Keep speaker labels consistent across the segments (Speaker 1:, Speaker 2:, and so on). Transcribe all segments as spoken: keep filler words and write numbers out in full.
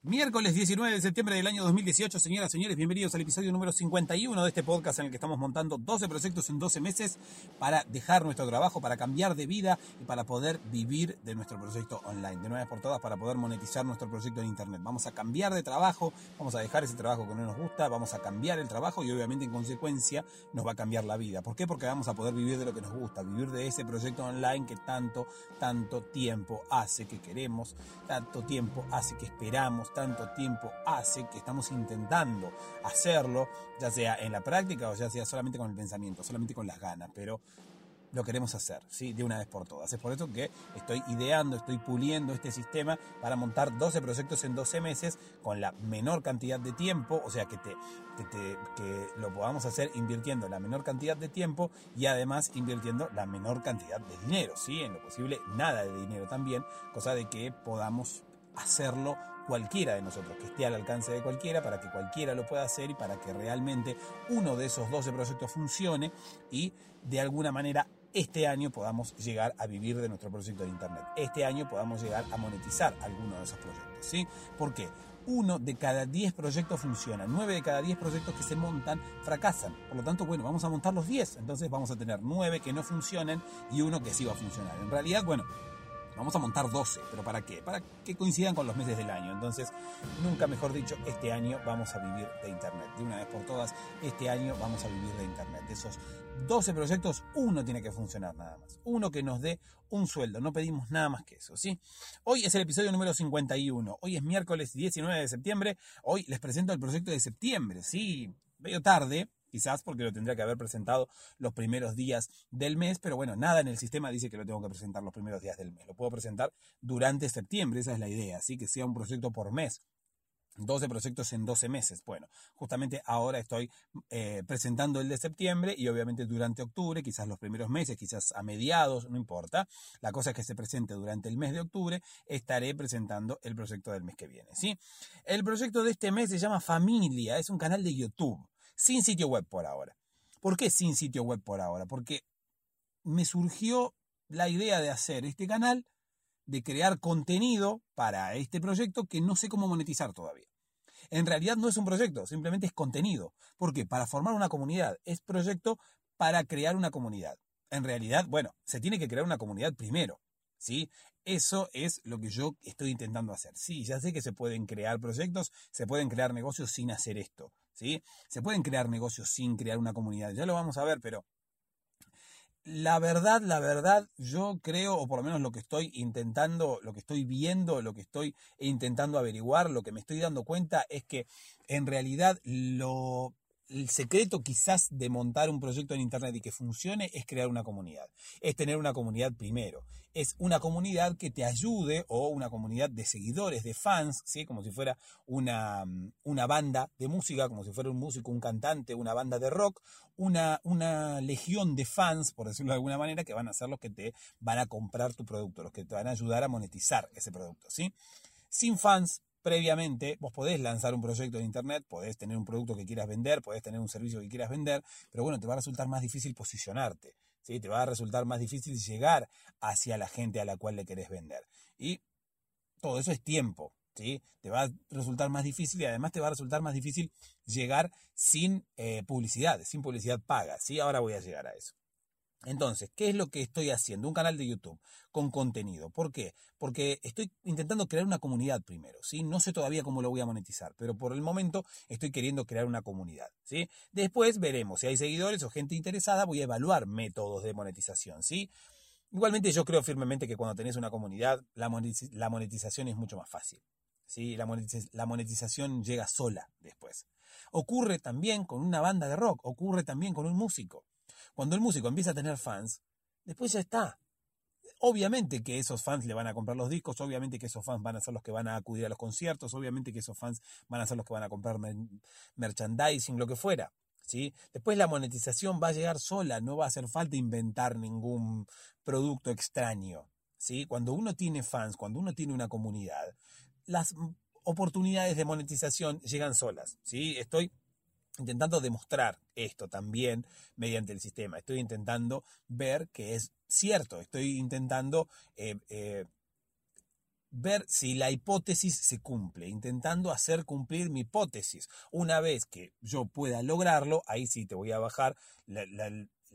Speaker 1: Miércoles diecinueve de septiembre del año dos mil dieciocho, señoras y señores, bienvenidos al episodio número cincuenta y uno de este podcast en el que estamos montando doce proyectos en doce meses para dejar nuestro trabajo, para cambiar de vida y para poder vivir de nuestro proyecto online. De una vez por todas, para poder monetizar nuestro proyecto en internet. Vamos a cambiar de trabajo, vamos a dejar ese trabajo que no nos gusta, vamos a cambiar el trabajo y obviamente en consecuencia nos va a cambiar la vida. ¿Por qué? Porque vamos a poder vivir de lo que nos gusta, vivir de ese proyecto online que tanto, tanto tiempo hace que queremos, tanto tiempo hace que esperamos, tanto tiempo hace que estamos intentando hacerlo, ya sea en la práctica o ya sea solamente con el pensamiento, solamente con las ganas, pero lo queremos hacer, ¿sí? De una vez por todas. Es por eso que estoy ideando, estoy puliendo este sistema para montar doce proyectos en doce meses con la menor cantidad de tiempo, o sea, que, te, que, te, que lo podamos hacer invirtiendo la menor cantidad de tiempo y además invirtiendo la menor cantidad de dinero, ¿sí? En lo posible, nada de dinero también, cosa de que podamos hacerlo cualquiera de nosotros, que esté al alcance de cualquiera, para que cualquiera lo pueda hacer y para que realmente uno de esos doce proyectos funcione y de alguna manera este año podamos llegar a vivir de nuestro proyecto de internet. Este año podamos llegar a monetizar alguno de esos proyectos, ¿sí? ¿Por qué? Uno de cada diez proyectos funciona, nueve de cada diez proyectos que se montan fracasan. Por lo tanto, bueno, vamos a montar los diez, entonces vamos a tener nueve que no funcionen y uno que sí va a funcionar. En realidad, bueno, vamos a montar doce, ¿pero para qué? Para que coincidan con los meses del año. Entonces, nunca mejor dicho, este año vamos a vivir de internet. De una vez por todas, este año vamos a vivir de internet. De esos doce proyectos, uno tiene que funcionar nada más. Uno que nos dé un sueldo. No pedimos nada más que eso, ¿sí? Hoy es el episodio número cincuenta y uno. Hoy es miércoles diecinueve de septiembre. Hoy les presento el proyecto de septiembre, ¿sí? Medio tarde, quizás porque lo tendría que haber presentado los primeros días del mes, pero bueno, nada en el sistema dice que lo tengo que presentar los primeros días del mes. Lo puedo presentar durante septiembre, esa es la idea, así que sea un proyecto por mes. doce proyectos en doce meses. Bueno, justamente ahora estoy eh, presentando el de septiembre y obviamente durante octubre, quizás los primeros meses, quizás a mediados, no importa. La cosa es que se presente durante el mes de octubre, estaré presentando el proyecto del mes que viene, ¿sí? El proyecto de este mes se llama Familia, es un canal de YouTube, sin sitio web por ahora. ¿Por qué sin sitio web por ahora? Porque me surgió la idea de hacer este canal, de crear contenido para este proyecto que no sé cómo monetizar todavía. En realidad no es un proyecto, simplemente es contenido. ¿Por qué? Para formar una comunidad. Es proyecto para crear una comunidad. En realidad, bueno, se tiene que crear una comunidad primero, ¿sí? Eso es lo que yo estoy intentando hacer. Sí, ya sé que se pueden crear proyectos, se pueden crear negocios sin hacer esto, ¿sí? Se pueden crear negocios sin crear una comunidad. Ya lo vamos a ver, pero La verdad, la verdad, yo creo, o por lo menos lo que estoy intentando, lo que estoy viendo, lo que estoy intentando averiguar, lo que me estoy dando cuenta es que en realidad lo, el secreto quizás de montar un proyecto en internet y que funcione es crear una comunidad. Es tener una comunidad primero. Es una comunidad que te ayude o una comunidad de seguidores, de fans, ¿sí? Como si fuera una, una banda de música, como si fuera un músico, un cantante, una banda de rock. Una, una legión de fans, por decirlo de alguna manera, que van a ser los que te van a comprar tu producto, los que te van a ayudar a monetizar ese producto, ¿sí? Sin fans, previamente, vos podés lanzar un proyecto en internet, podés tener un producto que quieras vender, podés tener un servicio que quieras vender, pero bueno, te va a resultar más difícil posicionarte, ¿sí? Te va a resultar más difícil llegar hacia la gente a la cual le querés vender. Y todo eso es tiempo, ¿sí? Te va a resultar más difícil y además te va a resultar más difícil llegar sin eh, publicidad, sin publicidad paga, ¿sí? Ahora voy a llegar a eso. Entonces, ¿qué es lo que estoy haciendo? Un canal de YouTube con contenido. ¿Por qué? Porque estoy intentando crear una comunidad primero, ¿sí? No sé todavía cómo lo voy a monetizar, pero por el momento estoy queriendo crear una comunidad, ¿sí? Después veremos si hay seguidores o gente interesada, voy a evaluar métodos de monetización, ¿sí? Igualmente yo creo firmemente que cuando tenés una comunidad, la monetización es mucho más fácil, ¿sí? La monetiz- la monetización llega sola después. Ocurre también con una banda de rock, ocurre también con un músico. Cuando el músico empieza a tener fans, después ya está. Obviamente que esos fans le van a comprar los discos, obviamente que esos fans van a ser los que van a acudir a los conciertos, obviamente que esos fans van a ser los que van a comprar merchandising, lo que fuera, ¿sí? Después la monetización va a llegar sola, no va a hacer falta inventar ningún producto extraño, ¿sí? Cuando uno tiene fans, cuando uno tiene una comunidad, las oportunidades de monetización llegan solas, ¿sí? Estoy intentando demostrar esto también mediante el sistema. Estoy intentando ver que es cierto. Estoy intentando eh, eh, ver si la hipótesis se cumple, intentando hacer cumplir mi hipótesis. Una vez que yo pueda lograrlo, ahí sí te voy a bajar la, la,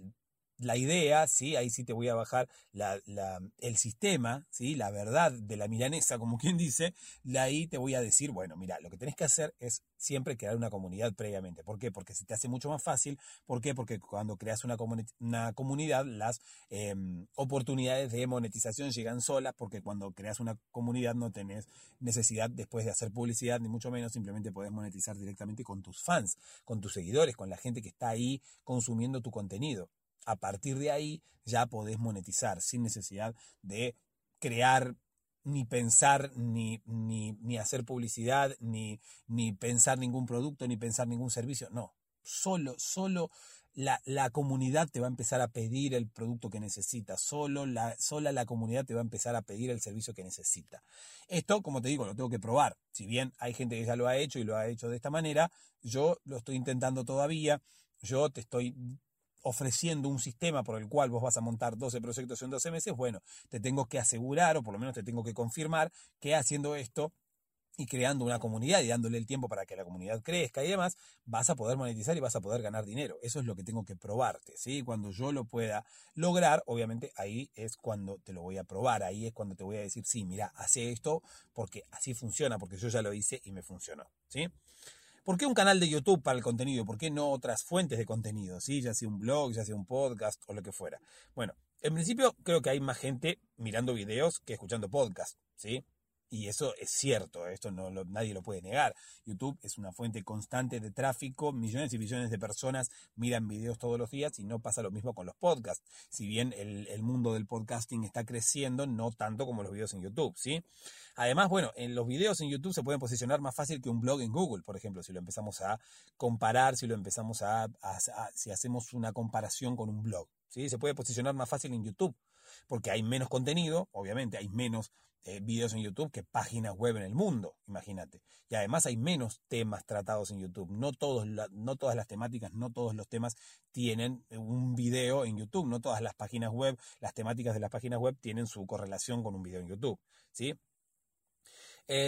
Speaker 1: la idea, ¿sí? Ahí sí te voy a bajar la, la, el sistema, ¿sí? La verdad de la milanesa, como quien dice, ahí te voy a decir, bueno, mira, lo que tenés que hacer es siempre crear una comunidad previamente. ¿Por qué? Porque se te hace mucho más fácil. ¿Por qué? Porque cuando creas una, comuni una comunidad, las eh, oportunidades de monetización llegan solas, porque cuando creas una comunidad no tenés necesidad después de hacer publicidad, ni mucho menos, simplemente podés monetizar directamente con tus fans, con tus seguidores, con la gente que está ahí consumiendo tu contenido. A partir de ahí ya podés monetizar sin necesidad de crear, ni pensar, ni, ni, ni hacer publicidad, ni, ni pensar ningún producto, ni pensar ningún servicio. No, solo, solo la, la comunidad te va a empezar a pedir el producto que necesita. Solo la, sola la comunidad te va a empezar a pedir el servicio que necesita. Esto, como te digo, lo tengo que probar. Si bien hay gente que ya lo ha hecho y lo ha hecho de esta manera, yo lo estoy intentando todavía. Yo te estoy ofreciendo un sistema por el cual vos vas a montar doce proyectos en doce meses, bueno, te tengo que asegurar, o por lo menos te tengo que confirmar, que haciendo esto y creando una comunidad y dándole el tiempo para que la comunidad crezca y demás, vas a poder monetizar y vas a poder ganar dinero. Eso es lo que tengo que probarte, ¿sí? Cuando yo lo pueda lograr, obviamente ahí es cuando te lo voy a probar, ahí es cuando te voy a decir, sí, mira, hace esto porque así funciona, porque yo ya lo hice y me funcionó, ¿sí? ¿Por qué un canal de YouTube para el contenido? ¿Por qué no otras fuentes de contenido? ¿Sí? Ya sea un blog, ya sea un podcast o lo que fuera. Bueno, en principio creo que hay más gente mirando videos que escuchando podcast, ¿sí? Y eso es cierto, esto no lo, nadie lo puede negar. YouTube es una fuente constante de tráfico, millones y millones de personas miran videos todos los días y no pasa lo mismo con los podcasts. Si bien el, el mundo del podcasting está creciendo, no tanto como los videos en YouTube, ¿sí? Además, bueno, en los videos en YouTube se pueden posicionar más fácil que un blog en Google, por ejemplo, si lo empezamos a comparar, si lo empezamos a, a, a si hacemos una comparación con un blog, ¿sí? Se puede posicionar más fácil en YouTube, porque hay menos contenido, obviamente hay menos eh, videos en YouTube que páginas web en el mundo, imagínate. Y además hay menos temas tratados en YouTube. No, todos la, no todas las temáticas, no todos los temas tienen un video en YouTube. No todas las páginas web, las temáticas de las páginas web tienen su correlación con un video en YouTube, ¿sí? Eh,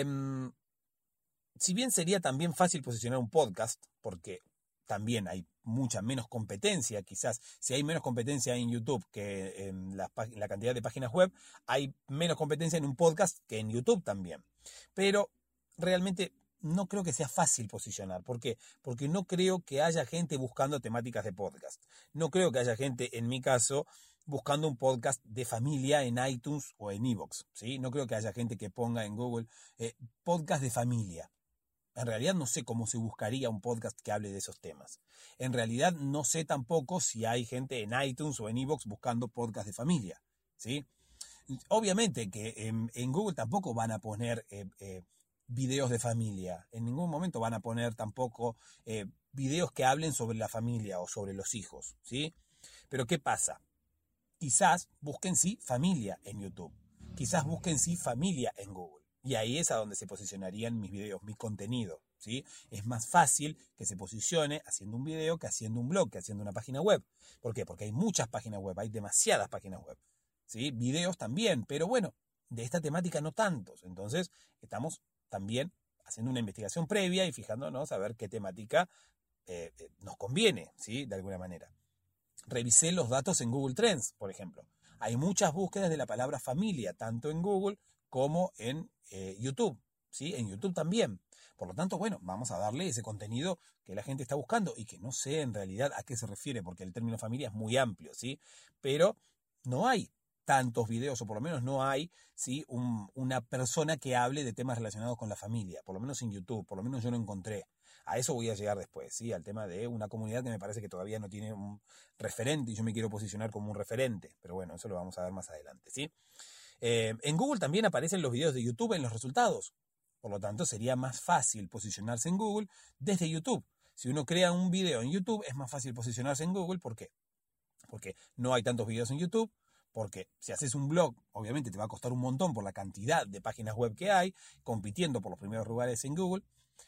Speaker 1: si bien sería también fácil posicionar un podcast, porque también hay mucha menos competencia, quizás si hay menos competencia en YouTube que en la, la cantidad de páginas web, hay menos competencia en un podcast que en YouTube también. Pero realmente no creo que sea fácil posicionar. ¿Por qué? Porque no creo que haya gente buscando temáticas de podcast. No creo que haya gente, en mi caso, buscando un podcast de familia en iTunes o en iVoox, ¿sí? No creo que haya gente que ponga en Google eh, podcast de familia. En realidad no sé cómo se buscaría un podcast que hable de esos temas. En realidad no sé tampoco si hay gente en iTunes o en iVoox buscando podcast de familia, ¿sí? Obviamente que en, en Google tampoco van a poner eh, eh, videos de familia. En ningún momento van a poner tampoco eh, videos que hablen sobre la familia o sobre los hijos, ¿sí? Pero ¿qué pasa? Quizás busquen sí familia en YouTube. Quizás busquen sí familia en Google. Y ahí es a donde se posicionarían mis videos, mi contenido, ¿sí? Es más fácil que se posicione haciendo un video que haciendo un blog, que haciendo una página web. ¿Por qué? Porque hay muchas páginas web, hay demasiadas páginas web, ¿sí? Videos también, pero bueno, de esta temática no tantos. Entonces, estamos también haciendo una investigación previa y fijándonos a ver qué temática eh, nos conviene, ¿sí? De alguna manera. Revisé los datos en Google Trends, por ejemplo. Hay muchas búsquedas de la palabra familia, tanto en Google como en eh, YouTube, ¿sí? En YouTube también. Por lo tanto, bueno, vamos a darle ese contenido que la gente está buscando y que no sé en realidad a qué se refiere, porque el término familia es muy amplio, ¿sí? Pero no hay tantos videos, o por lo menos no hay, ¿sí? Un, una persona que hable de temas relacionados con la familia, por lo menos en YouTube, por lo menos yo no encontré. A eso voy a llegar después, ¿sí? Al tema de una comunidad que me parece que todavía no tiene un referente y yo me quiero posicionar como un referente, pero bueno, eso lo vamos a ver más adelante, ¿sí? Eh, en Google también aparecen los videos de YouTube en los resultados, por lo tanto sería más fácil posicionarse en Google desde YouTube. Si uno crea un video en YouTube es más fácil posicionarse en Google, ¿por qué? Porque no hay tantos videos en YouTube, porque si haces un blog, obviamente te va a costar un montón por la cantidad de páginas web que hay, compitiendo por los primeros lugares en Google,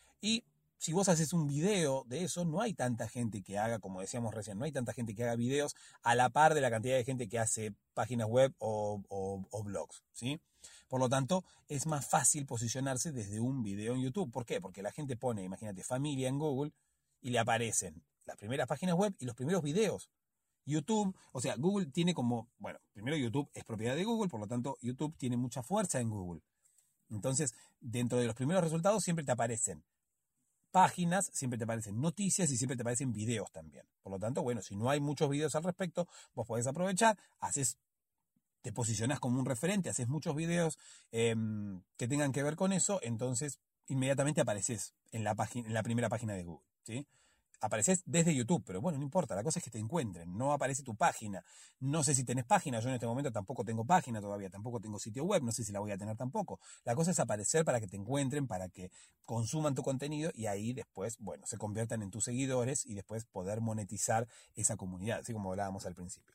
Speaker 1: y si vos haces un video de eso, no hay tanta gente que haga, como decíamos recién, no hay tanta gente que haga videos a la par de la cantidad de gente que hace páginas web o, o, o blogs, ¿sí? Por lo tanto, es más fácil posicionarse desde un video en YouTube. ¿Por qué? Porque la gente pone, imagínate, familia en Google y le aparecen las primeras páginas web y los primeros videos. YouTube, o sea, Google tiene como, bueno, primero YouTube es propiedad de Google, por lo tanto, YouTube tiene mucha fuerza en Google. Entonces, dentro de los primeros resultados siempre te aparecen páginas, siempre te aparecen noticias y siempre te aparecen videos también. Por lo tanto, bueno, si no hay muchos videos al respecto, vos podés aprovechar, haces, te posicionás como un referente, haces muchos videos eh, que tengan que ver con eso, entonces inmediatamente apareces en la, página, en la primera página de Google, ¿sí? Apareces desde YouTube, pero bueno, no importa, la cosa es que te encuentren, no aparece tu página. No sé si tenés página, yo en este momento tampoco tengo página todavía, tampoco tengo sitio web, no sé si la voy a tener tampoco. La cosa es aparecer para que te encuentren, para que consuman tu contenido y ahí después, bueno, se conviertan en tus seguidores y después poder monetizar esa comunidad, así como hablábamos al principio.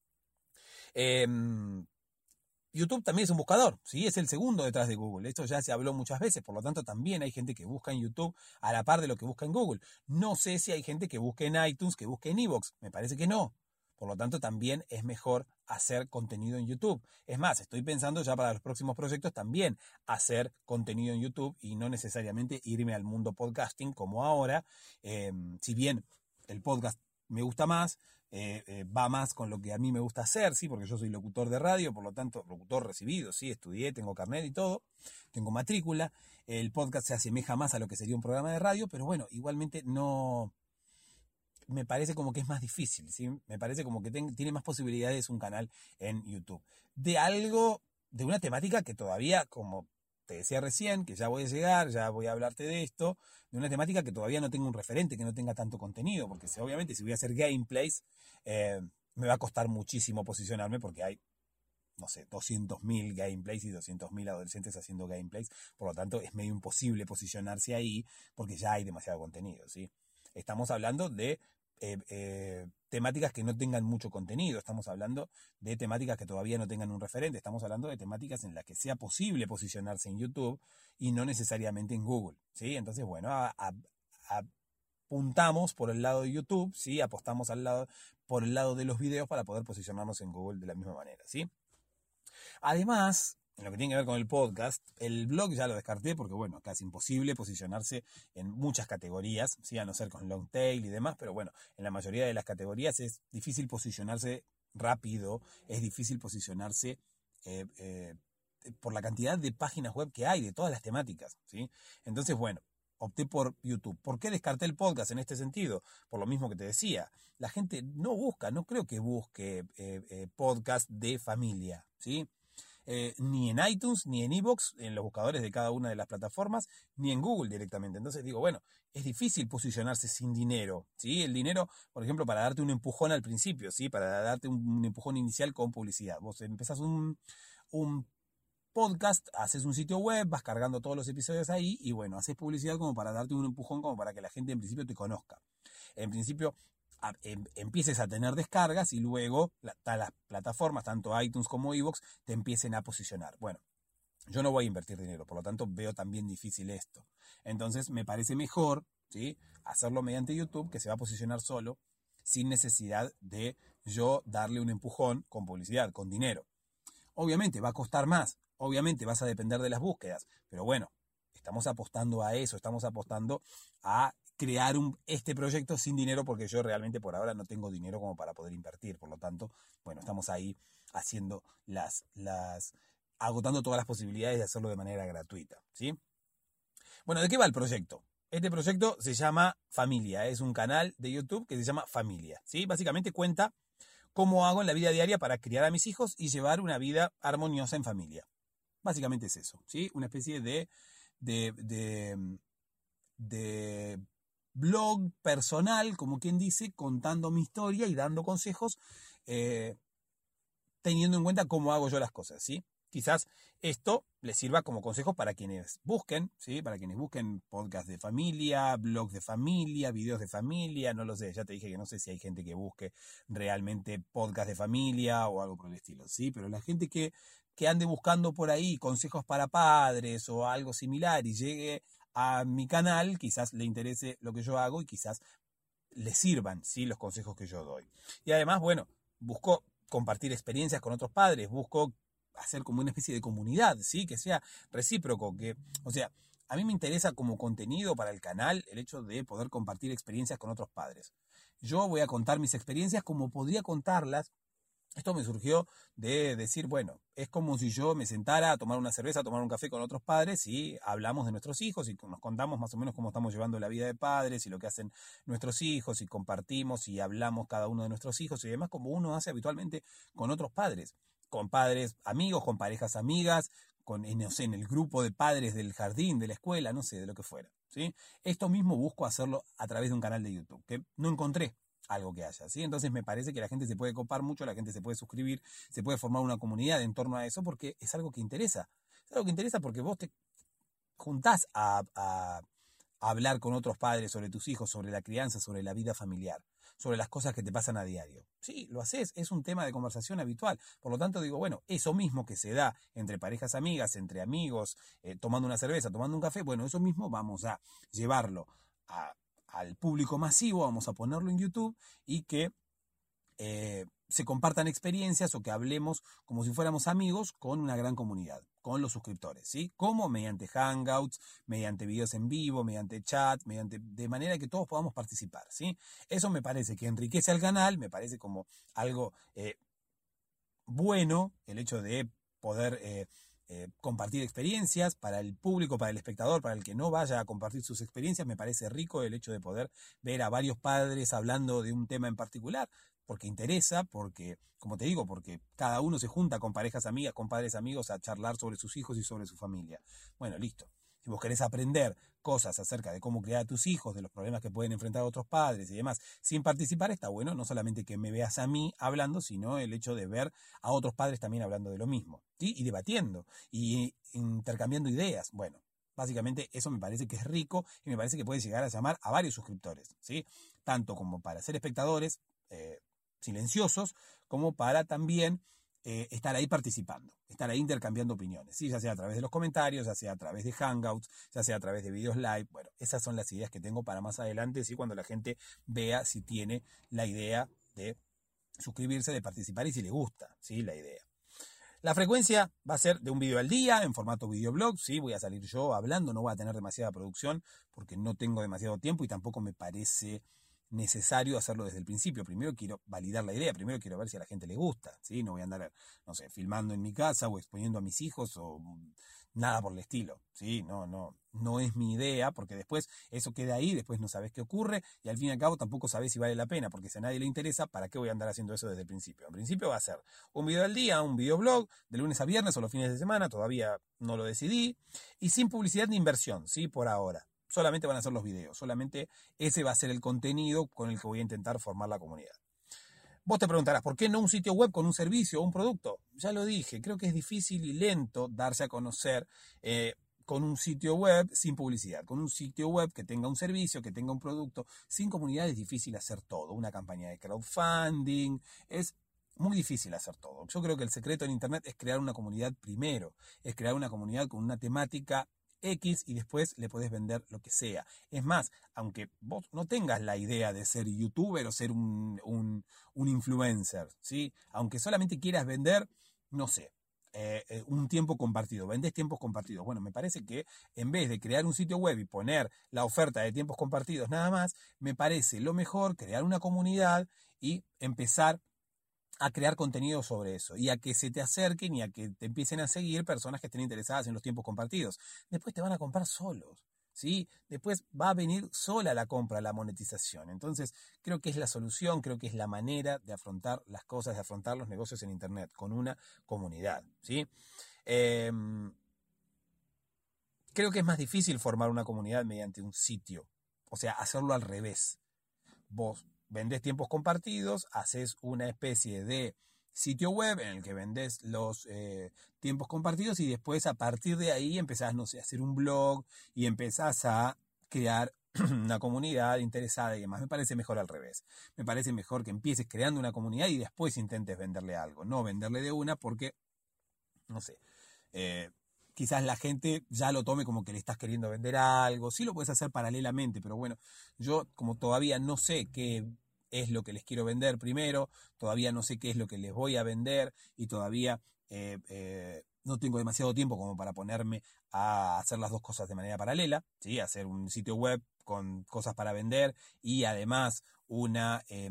Speaker 1: Eh, YouTube también es un buscador, ¿sí? Es el segundo detrás de Google. Esto ya se habló muchas veces, por lo tanto también hay gente que busca en YouTube a la par de lo que busca en Google. No sé si hay gente que busque en iTunes, que busque en iVoox. Me parece que no. Por lo tanto, también es mejor hacer contenido en YouTube. Es más, estoy pensando ya para los próximos proyectos también hacer contenido en YouTube y no necesariamente irme al mundo podcasting como ahora. Eh, si bien el podcast me gusta más, eh, eh, va más con lo que a mí me gusta hacer, sí, porque yo soy locutor de radio, por lo tanto, locutor recibido, sí, estudié, tengo carnet y todo, tengo matrícula, el podcast se asemeja más a lo que sería un programa de radio, pero bueno, igualmente no, me parece como que es más difícil, ¿sí? Me parece como que ten, tiene más posibilidades un canal en YouTube. De algo, de una temática que todavía, como te decía recién, que ya voy a llegar, ya voy a hablarte de esto, de una temática que todavía no tengo un referente, que no tenga tanto contenido, porque si, obviamente si voy a hacer gameplays, eh, me va a costar muchísimo posicionarme porque hay, no sé, doscientos mil gameplays y doscientos mil adolescentes haciendo gameplays, por lo tanto es medio imposible posicionarse ahí porque ya hay demasiado contenido, ¿sí? Estamos hablando de eh, eh, temáticas que no tengan mucho contenido, estamos hablando de temáticas que todavía no tengan un referente, estamos hablando de temáticas en las que sea posible posicionarse en YouTube y no necesariamente en Google, ¿sí? Entonces, bueno, a, a, a, apuntamos por el lado de YouTube, ¿sí? Apostamos al lado, por el lado de los videos para poder posicionarnos en Google de la misma manera, ¿sí? Además, en lo que tiene que ver con el podcast, el blog ya lo descarté porque, bueno, casi imposible posicionarse en muchas categorías, ¿sí? A no ser con long tail y demás, pero bueno, en la mayoría de las categorías es difícil posicionarse rápido, es difícil posicionarse eh, eh, por la cantidad de páginas web que hay, de todas las temáticas, ¿sí? Entonces, bueno, opté por YouTube. ¿Por qué descarté el podcast en este sentido? Por lo mismo que te decía, la gente no busca, no creo que busque eh, eh, podcast de familia, ¿sí? Eh, ni en iTunes, ni en iVoox, en los buscadores de cada una de las plataformas, ni en Google directamente. Entonces digo, bueno, es difícil posicionarse sin dinero, ¿sí? El dinero, por ejemplo, para darte un empujón al principio, ¿sí? Para darte un, un empujón inicial con publicidad. Vos empezás un, un podcast, haces un sitio web, vas cargando todos los episodios ahí y bueno, haces publicidad como para darte un empujón, como para que la gente en principio te conozca. En principio a, em, empieces a tener descargas y luego la, las plataformas, tanto iTunes como iVoox, te empiecen a posicionar. Bueno, yo no voy a invertir dinero, por lo tanto veo también difícil esto. Entonces me parece mejor, ¿sí?, hacerlo mediante YouTube, que se va a posicionar solo, sin necesidad de yo darle un empujón con publicidad, con dinero. Obviamente va a costar más, obviamente vas a depender de las búsquedas, pero bueno, estamos apostando a eso, estamos apostando a crear un, este proyecto sin dinero porque yo realmente por ahora no tengo dinero como para poder invertir, por lo tanto, bueno, estamos ahí haciendo las, las, agotando todas las posibilidades de hacerlo de manera gratuita, ¿sí? Bueno, ¿de qué va el proyecto? Este proyecto se llama Familia, es un canal de YouTube que se llama Familia, ¿sí? Básicamente cuenta cómo hago en la vida diaria para criar a mis hijos y llevar una vida armoniosa en familia. Básicamente es eso, ¿sí? Una especie de, de, de, de blog personal, como quien dice, contando mi historia y dando consejos, eh, teniendo en cuenta cómo hago yo las cosas, ¿sí? Quizás esto les sirva como consejo para quienes busquen, ¿sí? Para quienes busquen podcast de familia, blogs de familia, videos de familia, no lo sé, ya te dije que no sé si hay gente que busque realmente podcast de familia o algo por el estilo, ¿sí? Pero la gente que, que ande buscando por ahí consejos para padres o algo similar y llegue a mi canal, quizás le interese lo que yo hago y quizás le sirvan, ¿sí?, los consejos que yo doy. Y además, bueno, busco compartir experiencias con otros padres, busco hacer como una especie de comunidad, ¿sí? Que sea recíproco, que, o sea, a mí me interesa como contenido para el canal el hecho de poder compartir experiencias con otros padres. Yo voy a contar mis experiencias como podría contarlas. Esto me surgió de decir, bueno, es como si yo me sentara a tomar una cerveza, a tomar un café con otros padres y hablamos de nuestros hijos y nos contamos más o menos cómo estamos llevando la vida de padres y lo que hacen nuestros hijos y compartimos y hablamos cada uno de nuestros hijos y demás como uno hace habitualmente con otros padres, con padres amigos, con parejas amigas, con, no sé, en el grupo de padres del jardín, de la escuela, no sé, de lo que fuera, ¿sí? Esto mismo busco hacerlo a través de un canal de YouTube, que no encontré algo que haya, ¿sí? Entonces me parece que la gente se puede copar mucho, la gente se puede suscribir, se puede formar una comunidad en torno a eso porque es algo que interesa. Es algo que interesa porque vos te juntás a, a, a hablar con otros padres sobre tus hijos, sobre la crianza, sobre la vida familiar, sobre las cosas que te pasan a diario. Sí, lo haces, es un tema de conversación habitual. Por lo tanto digo, bueno, eso mismo que se da entre parejas amigas, entre amigos, eh, tomando una cerveza, tomando un café, bueno, eso mismo vamos a llevarlo a al público masivo, vamos a ponerlo en YouTube y que eh, se compartan experiencias o que hablemos como si fuéramos amigos con una gran comunidad, con los suscriptores, ¿sí? Como mediante hangouts, mediante videos en vivo, mediante chat, mediante, de manera que todos podamos participar, ¿sí? Eso me parece que enriquece al canal, me parece como algo eh, bueno, el hecho de poder eh, eh, compartir experiencias para el público, para el espectador, para el que no vaya a compartir sus experiencias. Me parece rico el hecho de poder ver a varios padres hablando de un tema en particular, porque interesa, porque, como te digo, porque cada uno se junta con parejas amigas, con padres amigos a charlar sobre sus hijos y sobre su familia. Bueno, listo. Si vos querés aprender cosas acerca de cómo criar a tus hijos, de los problemas que pueden enfrentar otros padres y demás, sin participar, está bueno no solamente que me veas a mí hablando, sino el hecho de ver a otros padres también hablando de lo mismo, ¿sí? Y debatiendo, y intercambiando ideas. Bueno, básicamente eso me parece que es rico y me parece que puede llegar a llamar a varios suscriptores, ¿sí? Tanto como para ser espectadores eh, silenciosos, como para también Eh, estar ahí participando, estar ahí intercambiando opiniones, ¿sí? Ya sea a través de los comentarios, ya sea a través de hangouts, ya sea a través de videos live. Bueno, esas son las ideas que tengo para más adelante, ¿sí? Cuando la gente vea si tiene la idea de suscribirse, de participar y si le gusta, ¿sí? La idea. La frecuencia va a ser de un video al día, en formato videoblog, ¿sí? Voy a salir yo hablando, no voy a tener demasiada producción porque no tengo demasiado tiempo y tampoco me parece necesario hacerlo desde el principio. Primero quiero validar la idea, primero quiero ver si a la gente le gusta, ¿sí? No voy a andar, no sé, filmando en mi casa o exponiendo a mis hijos o nada por el estilo, ¿sí? No, no, no es mi idea, porque después eso queda ahí, después no sabes qué ocurre y al fin y al cabo tampoco sabes si vale la pena, porque si a nadie le interesa, ¿para qué voy a andar haciendo eso desde el principio? En principio va a ser un video al día, un videoblog, de lunes a viernes o los fines de semana, todavía no lo decidí, y sin publicidad ni inversión, ¿sí? Por ahora. Solamente van a ser los videos, solamente ese va a ser el contenido con el que voy a intentar formar la comunidad. Vos te preguntarás, ¿por qué no un sitio web con un servicio o un producto? Ya lo dije, creo que es difícil y lento darse a conocer eh, con un sitio web sin publicidad, con un sitio web que tenga un servicio, que tenga un producto. Sin comunidad es difícil hacer todo, una campaña de crowdfunding, es muy difícil hacer todo. Yo creo que el secreto en Internet es crear una comunidad primero, es crear una comunidad con una temática X y después le podés vender lo que sea. Es más, aunque vos no tengas la idea de ser youtuber o ser un, un, un influencer, ¿sí? Aunque solamente quieras vender, no sé, eh, eh, un tiempo compartido, vendés tiempos compartidos. Bueno, me parece que en vez de crear un sitio web y poner la oferta de tiempos compartidos nada más, me parece lo mejor crear una comunidad y empezar a crear contenido sobre eso y a que se te acerquen y a que te empiecen a seguir personas que estén interesadas en los tiempos compartidos. Después te van a comprar solos, ¿sí? Después va a venir sola la compra, la monetización. Entonces, creo que es la solución, creo que es la manera de afrontar las cosas, de afrontar los negocios en Internet, con una comunidad, ¿sí? Eh, creo que es más difícil formar una comunidad mediante un sitio, o sea, hacerlo al revés. Vos vendés tiempos compartidos, haces una especie de sitio web en el que vendés los eh, tiempos compartidos y después a partir de ahí empezás, no sé, a hacer un blog y empezás a crear una comunidad interesada y demás. Me parece mejor al revés. Me parece mejor que empieces creando una comunidad y después intentes venderle algo, no venderle de una porque, no sé, eh, quizás la gente ya lo tome como que le estás queriendo vender algo. Sí lo puedes hacer paralelamente, pero bueno, yo como todavía no sé qué es lo que les quiero vender primero, todavía no sé qué es lo que les voy a vender y todavía eh, eh, no tengo demasiado tiempo como para ponerme a hacer las dos cosas de manera paralela, ¿sí? Hacer un sitio web con cosas para vender y además una... Eh,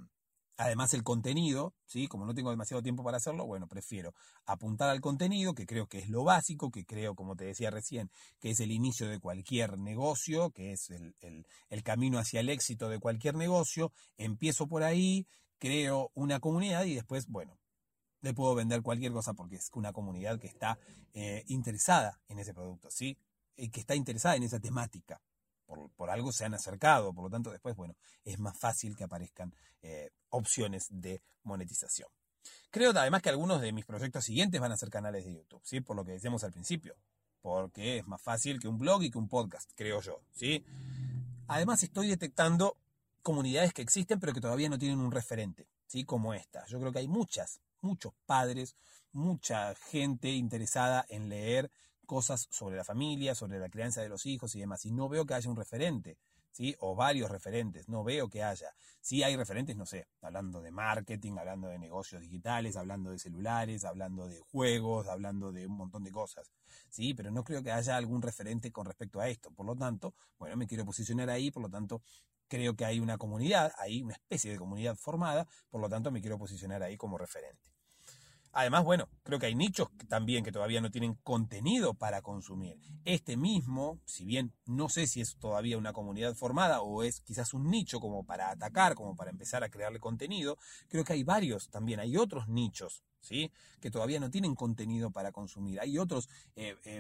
Speaker 1: Además el contenido, ¿sí? Como no tengo demasiado tiempo para hacerlo, bueno, prefiero apuntar al contenido, que creo que es lo básico, que creo, como te decía recién, que es el inicio de cualquier negocio, que es el, el, el camino hacia el éxito de cualquier negocio. Empiezo por ahí, creo una comunidad y después, bueno, le puedo vender cualquier cosa porque es una comunidad que está eh, interesada en ese producto, ¿sí? Y que está interesada en esa temática. Por, por algo se han acercado, por lo tanto después, bueno, es más fácil que aparezcan eh, opciones de monetización. Creo además que algunos de mis proyectos siguientes van a ser canales de YouTube, ¿sí? Por lo que decíamos al principio, porque es más fácil que un blog y que un podcast, creo yo, ¿sí? Además estoy detectando comunidades que existen pero que todavía no tienen un referente, ¿sí? Como esta. Yo creo que hay muchas, muchos padres, mucha gente interesada en leer cosas sobre la familia, sobre la crianza de los hijos y demás, y no veo que haya un referente, ¿sí? O varios referentes, no veo que haya. Sí hay referentes, no sé, hablando de marketing, hablando de negocios digitales, hablando de celulares, hablando de juegos, hablando de un montón de cosas, ¿sí? Pero no creo que haya algún referente con respecto a esto. Por lo tanto, bueno, me quiero posicionar ahí, por lo tanto, creo que hay una comunidad, hay una especie de comunidad formada, por lo tanto, me quiero posicionar ahí como referente. Además, bueno, creo que hay nichos también que todavía no tienen contenido para consumir. Este mismo, si bien no sé si es todavía una comunidad formada o es quizás un nicho como para atacar, como para empezar a crearle contenido, creo que hay varios también, hay otros nichos, ¿sí? Que todavía no tienen contenido para consumir. Hay otros... Eh, eh,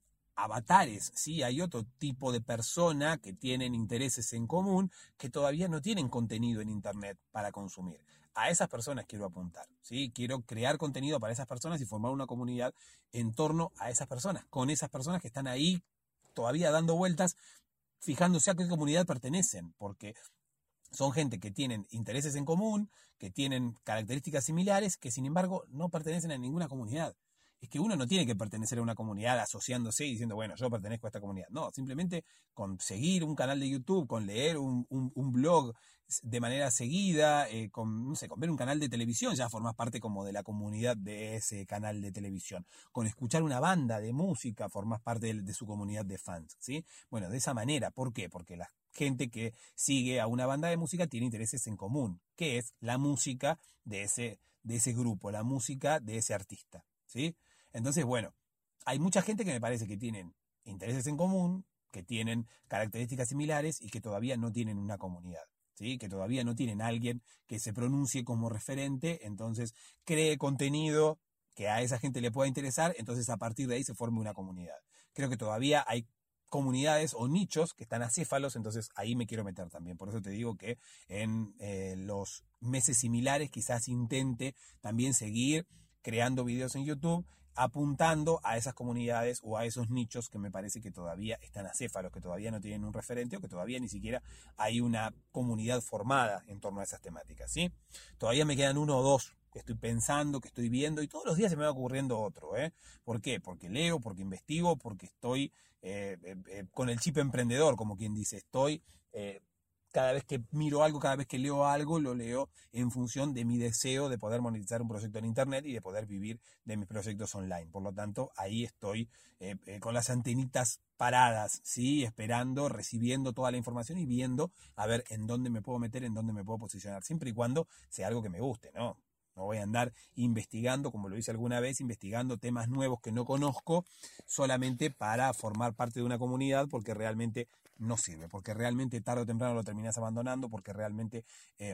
Speaker 1: avatares, ¿sí? Hay otro tipo de persona que tienen intereses en común que todavía no tienen contenido en internet para consumir. A esas personas quiero apuntar, ¿sí? Quiero crear contenido para esas personas y formar una comunidad en torno a esas personas, con esas personas que están ahí todavía dando vueltas, fijándose a qué comunidad pertenecen, porque son gente que tienen intereses en común, que tienen características similares, que sin embargo no pertenecen a ninguna comunidad. Es que uno no tiene que pertenecer a una comunidad asociándose y diciendo, bueno, yo pertenezco a esta comunidad. No, simplemente con seguir un canal de YouTube, con leer un, un, un blog de manera seguida, eh, con, no sé, con ver un canal de televisión, ya formás parte como de la comunidad de ese canal de televisión. Con escuchar una banda de música, formás parte de, de su comunidad de fans, ¿sí? Bueno, de esa manera. ¿Por qué? Porque la gente que sigue a una banda de música tiene intereses en común, que es la música de ese, de ese grupo, la música de ese artista, ¿sí? Entonces, bueno, hay mucha gente que me parece que tienen intereses en común, que tienen características similares y que todavía no tienen una comunidad, ¿sí? Que todavía no tienen alguien que se pronuncie como referente, entonces cree contenido que a esa gente le pueda interesar, entonces a partir de ahí se forme una comunidad. Creo que todavía hay comunidades o nichos que están acéfalos, entonces ahí me quiero meter también. Por eso te digo que en eh, los meses similares quizás intente también seguir creando videos en YouTube, apuntando a esas comunidades o a esos nichos que me parece que todavía están acéfalos, que todavía no tienen un referente o que todavía ni siquiera hay una comunidad formada en torno a esas temáticas, ¿sí? Todavía me quedan uno o dos que estoy pensando, que estoy viendo y todos los días se me va ocurriendo otro, ¿eh? ¿Por qué? Porque leo, porque investigo, porque estoy eh, eh, eh, con el chip emprendedor, como quien dice, estoy... Eh, cada vez que miro algo, cada vez que leo algo, lo leo en función de mi deseo de poder monetizar un proyecto en internet y de poder vivir de mis proyectos online. Por lo tanto, ahí estoy eh, eh, con las antenitas paradas, ¿sí? Esperando, recibiendo toda la información y viendo a ver en dónde me puedo meter, en dónde me puedo posicionar, siempre y cuando sea algo que me guste, ¿no? No voy a andar investigando, como lo hice alguna vez, investigando temas nuevos que no conozco solamente para formar parte de una comunidad porque realmente no sirve, porque realmente tarde o temprano lo terminas abandonando, porque realmente eh,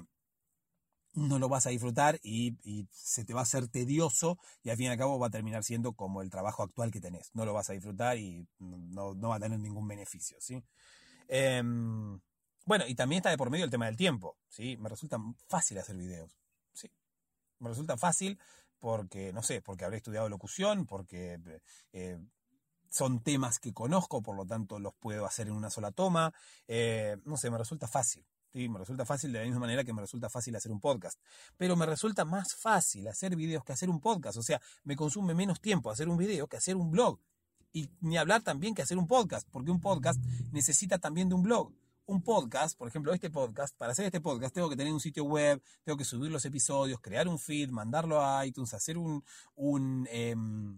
Speaker 1: no lo vas a disfrutar y, y se te va a hacer tedioso y al fin y al cabo va a terminar siendo como el trabajo actual que tenés. No lo vas a disfrutar y no, no va a tener ningún beneficio, ¿sí? Eh, bueno, y también está de por medio el tema del tiempo, ¿sí? Me resulta fácil hacer videos, ¿sí? Me resulta fácil porque, no sé, porque habré estudiado locución, porque eh, son temas que conozco, por lo tanto los puedo hacer en una sola toma. Eh, no sé, me resulta fácil. ¿Sí? Me resulta fácil de la misma manera que me resulta fácil hacer un podcast. Pero me resulta más fácil hacer videos que hacer un podcast. O sea, me consume menos tiempo hacer un video que hacer un blog. Y ni hablar también que hacer un podcast, porque un podcast necesita también de un blog. un podcast, por ejemplo, este podcast, para hacer este podcast tengo que tener un sitio web, tengo que subir los episodios, crear un feed, mandarlo a iTunes, hacer un, un, eh,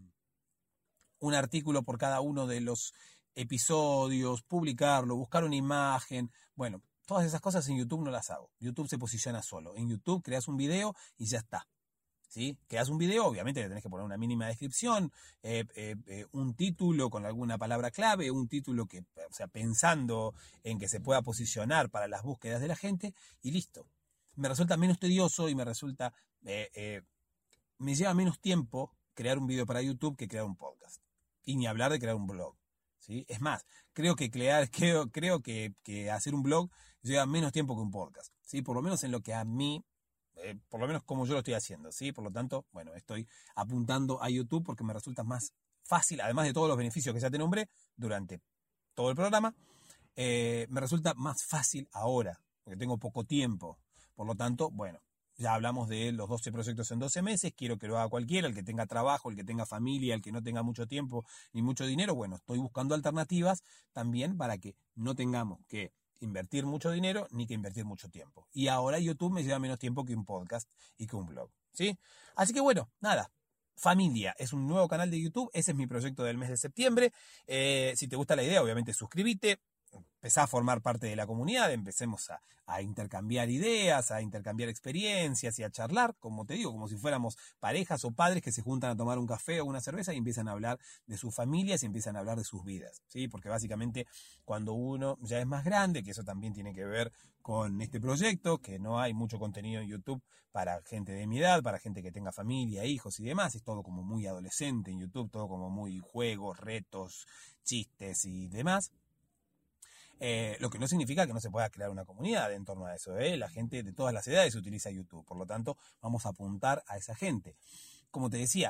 Speaker 1: un artículo por cada uno de los episodios, publicarlo, buscar una imagen. Bueno, todas esas cosas en YouTube no las hago. YouTube se posiciona solo. En YouTube creas un video y ya está. ¿Sí? Creas un video, obviamente le tenés que poner una mínima descripción, eh, eh, eh, un título con alguna palabra clave, un título que, o sea, pensando en que se pueda posicionar para las búsquedas de la gente, y listo. Me resulta menos tedioso y me resulta, eh, eh, me lleva menos tiempo crear un video para YouTube que crear un podcast. Y ni hablar de crear un blog. ¿Sí? Es más, creo que crear, creo, creo que, que hacer un blog lleva menos tiempo que un podcast. ¿Sí? Por lo menos en lo que a mí, eh, por lo menos como yo lo estoy haciendo. ¿Sí? Por lo tanto, bueno, estoy apuntando a YouTube porque me resulta más fácil, además de todos los beneficios que ya te nombré durante todo el programa, eh, me resulta más fácil ahora, porque tengo poco tiempo. Por lo tanto, bueno, ya hablamos de los doce proyectos en doce meses, quiero que lo haga cualquiera, el que tenga trabajo, el que tenga familia, el que no tenga mucho tiempo ni mucho dinero. Bueno, estoy buscando alternativas también para que no tengamos que invertir mucho dinero ni que invertir mucho tiempo. Y ahora YouTube me lleva menos tiempo que un podcast y que un blog, ¿sí? Así que bueno, nada. Familia es un nuevo canal de YouTube, ese es mi proyecto del mes de septiembre. Eh, si te gusta la idea, obviamente suscríbete. Empezá a formar parte de la comunidad, empecemos a, a intercambiar ideas, a intercambiar experiencias y a charlar, como te digo, como si fuéramos parejas o padres que se juntan a tomar un café o una cerveza y empiezan a hablar de sus familias y empiezan a hablar de sus vidas, ¿sí? Porque básicamente cuando uno ya es más grande, que eso también tiene que ver con este proyecto, que no hay mucho contenido en YouTube para gente de mi edad, para gente que tenga familia, hijos y demás, es todo como muy adolescente en YouTube, todo como muy juegos, retos, chistes y demás. Eh, lo que no significa que no se pueda crear una comunidad en torno a eso, ¿eh? La gente de todas las edades utiliza YouTube, por lo tanto vamos a apuntar a esa gente. Como te decía,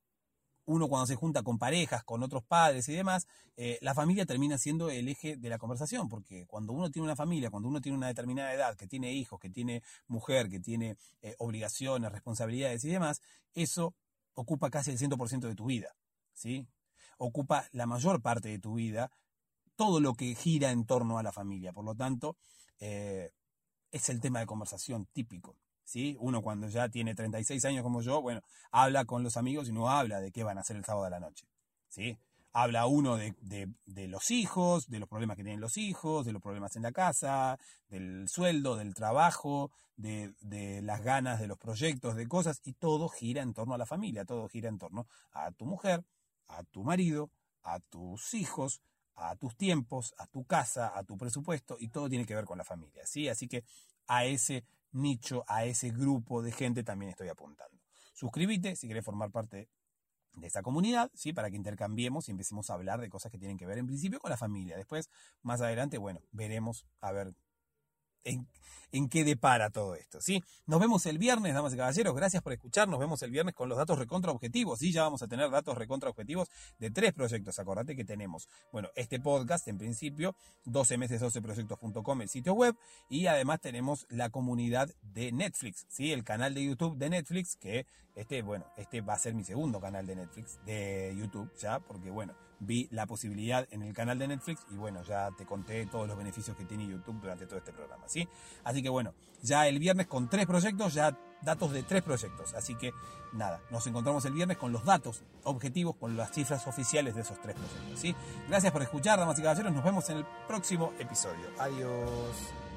Speaker 1: uno cuando se junta con parejas, con otros padres y demás, eh, la familia termina siendo el eje de la conversación, porque cuando uno tiene una familia, cuando uno tiene una determinada edad, que tiene hijos, que tiene mujer, que tiene eh, obligaciones, responsabilidades y demás, eso ocupa casi el cien por ciento de tu vida, ¿sí? Ocupa la mayor parte de tu vida, todo lo que gira en torno a la familia. Por lo tanto, eh, es el tema de conversación típico, ¿sí? Uno cuando ya tiene treinta y seis años como yo, bueno, habla con los amigos y no habla de qué van a hacer el sábado de la noche, ¿sí? Habla uno de, de, de los hijos, de los problemas que tienen los hijos, de los problemas en la casa, del sueldo, del trabajo, de, de las ganas de los proyectos, de cosas, y todo gira en torno a la familia, todo gira en torno a tu mujer, a tu marido, a tus hijos, a tus tiempos, a tu casa, a tu presupuesto, y todo tiene que ver con la familia, ¿sí? Así que a ese nicho, a ese grupo de gente también estoy apuntando. Suscríbete si querés formar parte de esa comunidad, ¿sí? Para que intercambiemos y empecemos a hablar de cosas que tienen que ver en principio con la familia. Después, más adelante, bueno, veremos a ver En, en qué depara todo esto, ¿sí? Nos vemos el viernes, damas y caballeros, gracias por escuchar, nos vemos el viernes con los datos recontra objetivos, ¿sí? Ya vamos a tener datos recontra objetivos de tres proyectos, acordate que tenemos, bueno, este podcast en principio, doce meses doce proyectos punto com, el sitio web, y además tenemos la comunidad de Netflix, ¿sí? El canal de YouTube de Netflix, que este, bueno, este va a ser mi segundo canal de Netflix, de YouTube, ya, porque bueno, vi la posibilidad en el canal de Netflix y bueno, ya te conté todos los beneficios que tiene YouTube durante todo este programa, ¿sí? Así que bueno, ya el viernes con tres proyectos, ya datos de tres proyectos, así que nada, nos encontramos el viernes con los datos objetivos, con las cifras oficiales de esos tres proyectos, ¿sí? Gracias por escuchar, damas y caballeros, nos vemos en el próximo episodio. Adiós.